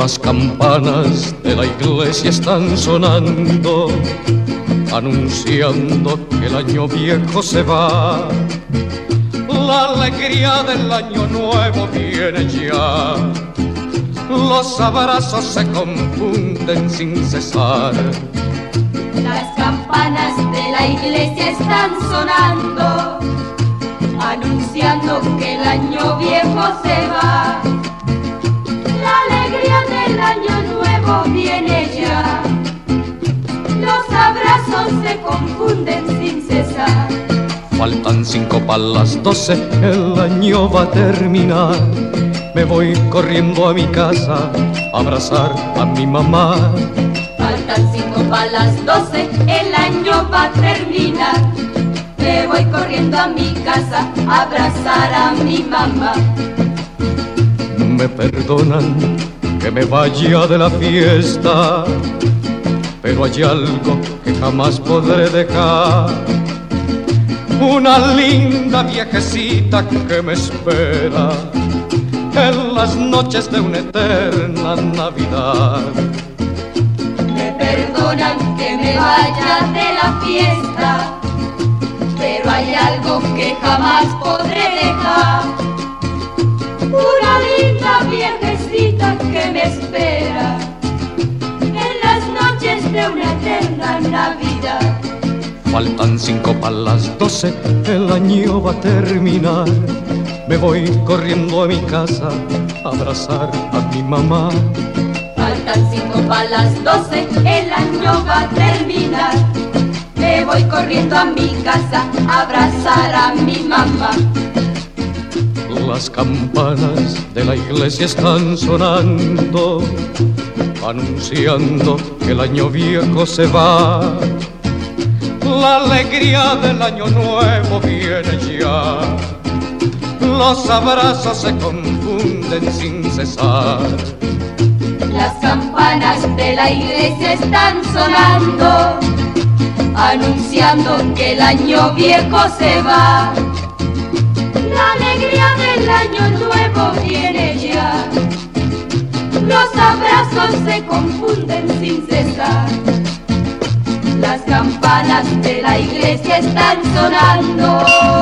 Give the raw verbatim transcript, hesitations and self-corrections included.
Las campanas de la iglesia están sonando, anunciando que el año viejo se va. La alegría del año nuevo viene ya. Los abrazos se confunden sin cesar. Las campanas de la iglesia están sonando, anunciando que el año viejo se va. La alegría del año nuevo viene ya. Los abrazos se confunden sin cesar. Faltan cinco para las doce, el año va a terminar. Me voy corriendo a mi casa a abrazar a mi mamá. Faltan cinco para las doce, el año va a terminar. Me voy corriendo a mi casa a abrazar a mi mamá. Me perdonan que me vaya de la fiesta, pero hay algo que jamás podré dejar. Una linda viejecita que me espera en las noches de una eterna Navidad. Me perdonan que me vaya de la fiesta, pero hay algo que jamás podré dejar. Una linda viejecita que me espera en las noches de una eterna Navidad. Faltan cinco para las doce, el año va a terminar. Me voy corriendo a mi casa a abrazar a mi mamá. Faltan cinco para las doce, el año va a terminar. Me voy corriendo a mi casa a abrazar a mi mamá. Las campanas de la iglesia están sonando, anunciando que el año viejo se va. La alegría del año nuevo viene ya. Los abrazos se confunden sin cesar. Las campanas de la iglesia están sonando, anunciando que el año viejo se va. La alegría del año nuevo viene ya. Los abrazos se confunden sin cesar. Las campanas de la iglesia están sonando.